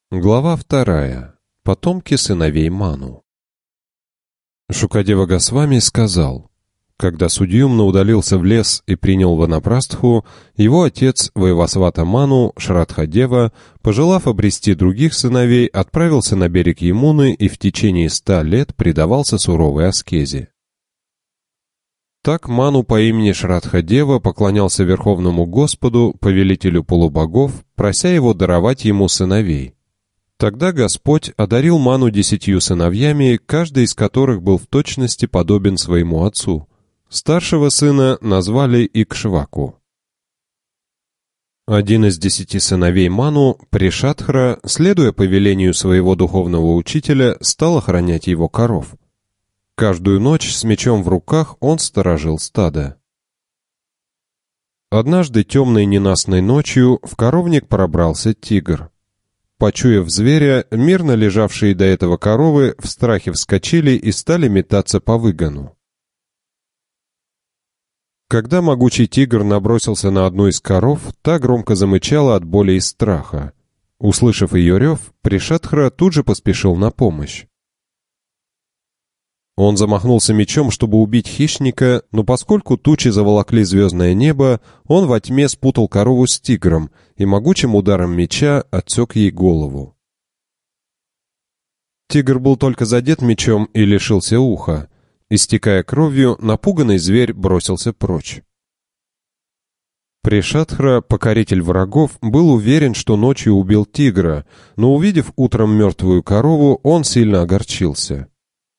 Глава 2. Потомки сыновей Ману. Шукадева Госвами сказал: когда Судьюмна удалился в лес и принял ванапрастху, его отец Вайвасвата Ману, Шрадхадева, пожелав обрести других сыновей, отправился на берег Ямуны и в течение 100 лет предавался суровой аскезе. Так Ману по имени Шрадхадева поклонялся Верховному Господу, повелителю полубогов, прося его даровать ему сыновей. Тогда Господь одарил Ману 10 сыновьями, каждый из которых был в точности подобен своему отцу. Старшего сына назвали Икшваку. Один из 10 сыновей Ману, Пришадхра, следуя повелению своего духовного учителя, стал охранять его коров. Каждую ночь с мечом в руках он сторожил стадо. Однажды темной ненастной ночью в коровник пробрался тигр. Почуяв зверя, мирно лежавшие до этого коровы в страхе вскочили и стали метаться по выгону. Когда могучий тигр набросился на одну из коров, та громко замычала от боли и страха. Услышав ее рев, Пришадхра тут же поспешил на помощь. Он замахнулся мечом, чтобы убить хищника, но поскольку тучи заволокли звездное небо, он во тьме спутал корову с тигром и могучим ударом меча отсек ей голову. Тигр был только задет мечом и лишился уха. Истекая кровью, напуганный зверь бросился прочь. Пришадхра, покоритель врагов, был уверен, что ночью убил тигра, но, увидев утром мертвую корову, он сильно огорчился.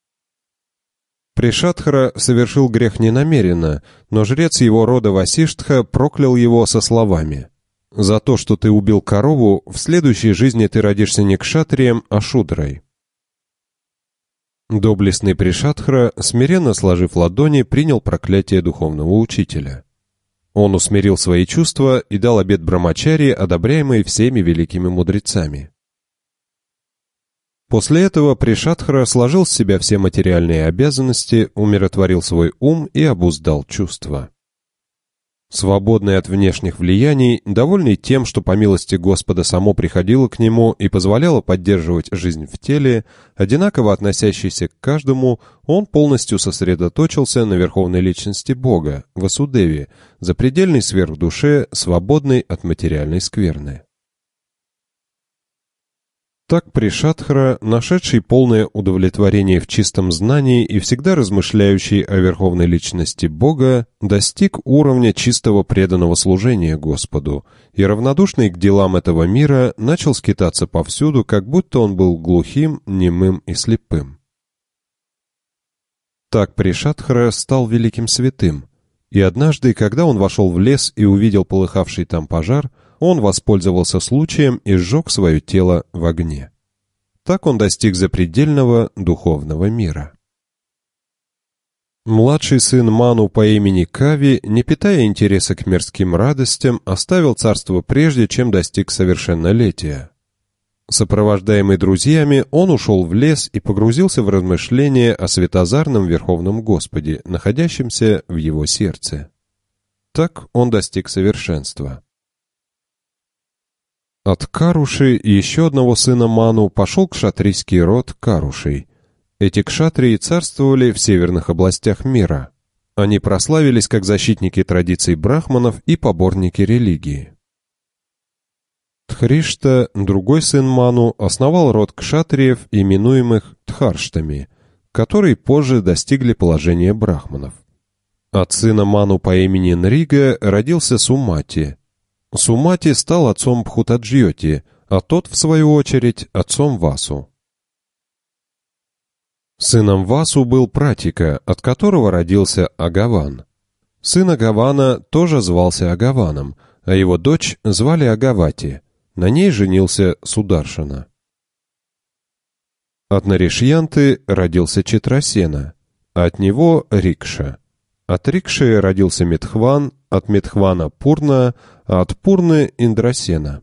Пришадхра совершил грех ненамеренно, но жрец его рода Васиштха проклял его со словами: «За то, что ты убил корову, в следующей жизни ты родишься не кшатрием, а шудрой». Доблестный Пришадхра, смиренно сложив ладони, принял проклятие духовного учителя. Он усмирил свои чувства и дал обет брамачарьи, одобряемый всеми великими мудрецами. После этого Пришадхра сложил с себя все материальные обязанности, умиротворил свой ум и обуздал чувства. Свободный от внешних влияний, довольный тем, что по милости Господа само приходило к нему и позволяло поддерживать жизнь в теле, одинаково относящийся к каждому, он полностью сосредоточился на верховной личности Бога, Васудеве, запредельной сверхдуше, свободной от материальной скверны. Так Пришадхра, нашедший полное удовлетворение в чистом знании и всегда размышляющий о верховной личности Бога, достиг уровня чистого преданного служения Господу и, равнодушный к делам этого мира, начал скитаться повсюду, как будто он был глухим, немым и слепым. Так Пришадхра стал великим святым, и однажды, когда он вошел в лес и увидел полыхавший там пожар, он воспользовался случаем и сжег свое тело в огне. Так он достиг запредельного духовного мира. Младший сын Ману по имени Кави, не питая интереса к мирским радостям, оставил царство прежде, чем достиг совершеннолетия. Сопровождаемый друзьями, он ушел в лес и погрузился в размышления о светозарном Верховном Господе, находящемся в его сердце. Так он достиг совершенства. От Каруши, еще одного сына Ману, пошел кшатрийский род Карушей. Эти кшатрии царствовали в северных областях мира. Они прославились как защитники традиций брахманов и поборники религии. Тхришта, другой сын Ману, основал род кшатриев, именуемых Тхарштами, которые позже достигли положения брахманов. От сына Ману по имени Нрига родился Сумати. Сумати стал отцом Пхутаджьоти, а тот, в свою очередь, отцом Васу. Сыном Васу был Пратика, от которого родился Агаван. Сын Агавана тоже звался Агаваном, а его дочь звали Агавати. На ней женился Сударшана. От Наришьянты родился Читрасена, а от него Рикша. От Рикши родился Митхван, от Митхвана Пурна, а от Пурны Индрасена.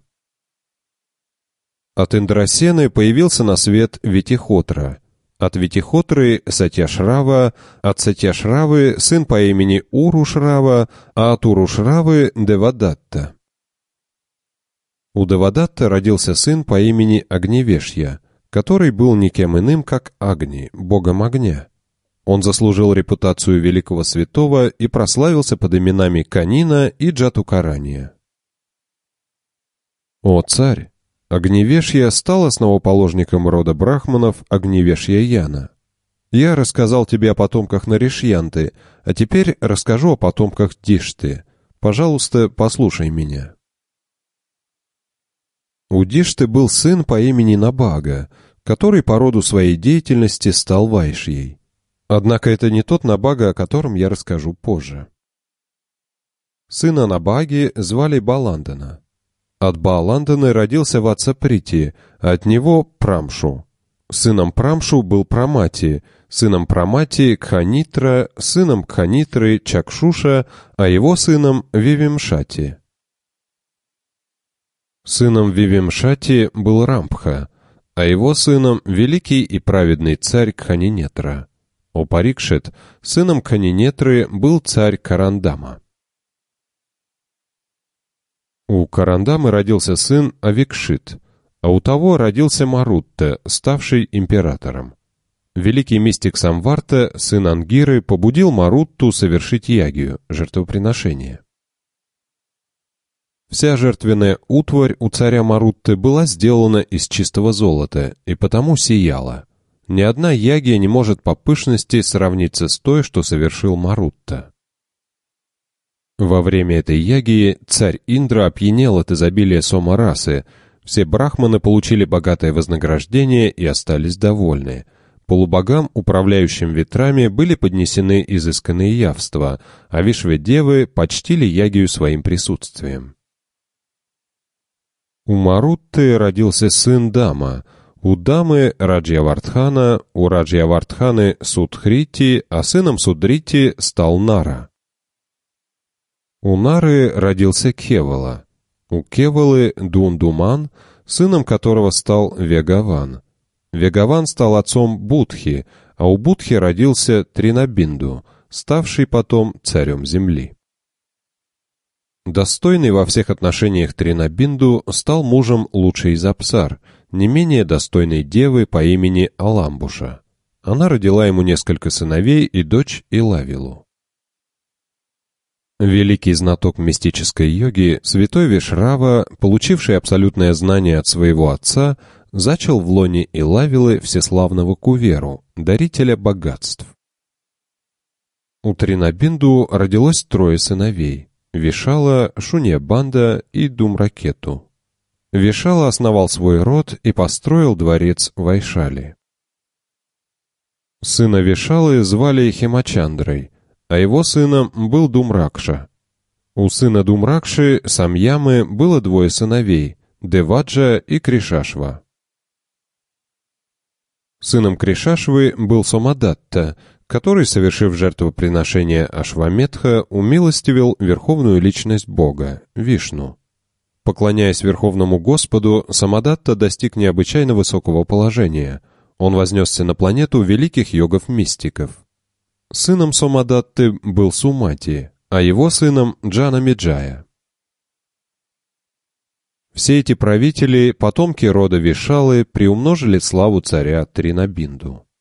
От Индрасены появился на свет Витихотра. От Витихотры Сатьяшрава, от Сатьяшравы сын по имени Урушрава, а от Урушравы Девадатта. У Девадатты родился сын по имени Агнивешья, который был никем иным, как Агни, богом огня. Он заслужил репутацию великого святого и прославился под именами Канина и Джатукарания. О царь! Агнивешья стал основоположником рода брахманов Агнивешья-Яна. Я рассказал тебе о потомках Наришьянты, а теперь расскажу о потомках Дишты. Пожалуйста, послушай меня. У Дишты был сын по имени Набага, который по роду своей деятельности стал Вайшьей. Однако это не тот Набага, о котором я расскажу позже. Сына Набаги звали Баландана. От Баланданы родился Ватсаприти, а от него Прамшу. Сыном Прамшу был Прамати, сыном Прамати Кханитра, сыном Кханитры Чакшуша, а его сыном Вивимшати. Сыном Вивимшати был Рампха, а его сыном великий и праведный царь Кханинетра. У Парикшит сыном Кханинетры был царь Карандама. У Карандамы родился сын Авикшит, а у того родился Марутта, ставший императором. Великий мистик Самварта, сын Ангиры, побудил Марутту совершить ягию, жертвоприношение. Вся жертвенная утварь у царя Марутты была сделана из чистого золота и потому сияла. Ни одна ягия не может по пышности сравниться с той, что совершил Марутта. Во время этой ягии царь Индра опьянел от изобилия сома-расы. Все брахманы получили богатое вознаграждение и остались довольны. Полубогам, управляющим ветрами, были поднесены изысканные явства, а вишведевы почтили ягию своим присутствием. У Марутты родился сын Дама, у Дамы Раджьявардхана, у Раджьявардханы Судхрити, а сыном Судрити стал Нара. У Нары родился Кевала, у Кевалы Дундуман, сыном которого стал Вегаван. Вегаван стал отцом Будхи, а у Будхи родился Тринабинду, ставший потом царем земли. Достойный во всех отношениях Тринабинду стал мужем лучшей из Апсар, не менее достойной девы по имени Аламбуша. Она родила ему несколько сыновей и дочь Илавилу. Великий знаток мистической йоги, святой Вишрава, получивший абсолютное знание от своего отца, зачал в лоне Илавилы всеславного Куверу, дарителя богатств. У Тринабинду родилось 3 сыновей – Вишала, Шуньябанда и Думракету. Вишала основал свой род и построил дворец Вайшали. Сына Вишалы звали Хемачандрой, а его сыном был Думракша. У сына Думракши, Самьямы, было 2 сыновей – Деваджа и Кришашва. Сыном Кришашвы был Сомадатта, который, совершив жертвоприношение Ашваметха, умилостивил верховную личность Бога, Вишну. Поклоняясь Верховному Господу, Сомадатта достиг необычайно высокого положения. Он вознесся на планету великих йогов-мистиков. Сыном Сомадатты был Сумати, а его сыном Джанамиджая. Все эти правители, потомки рода Вишалы, приумножили славу царя Тринабинду.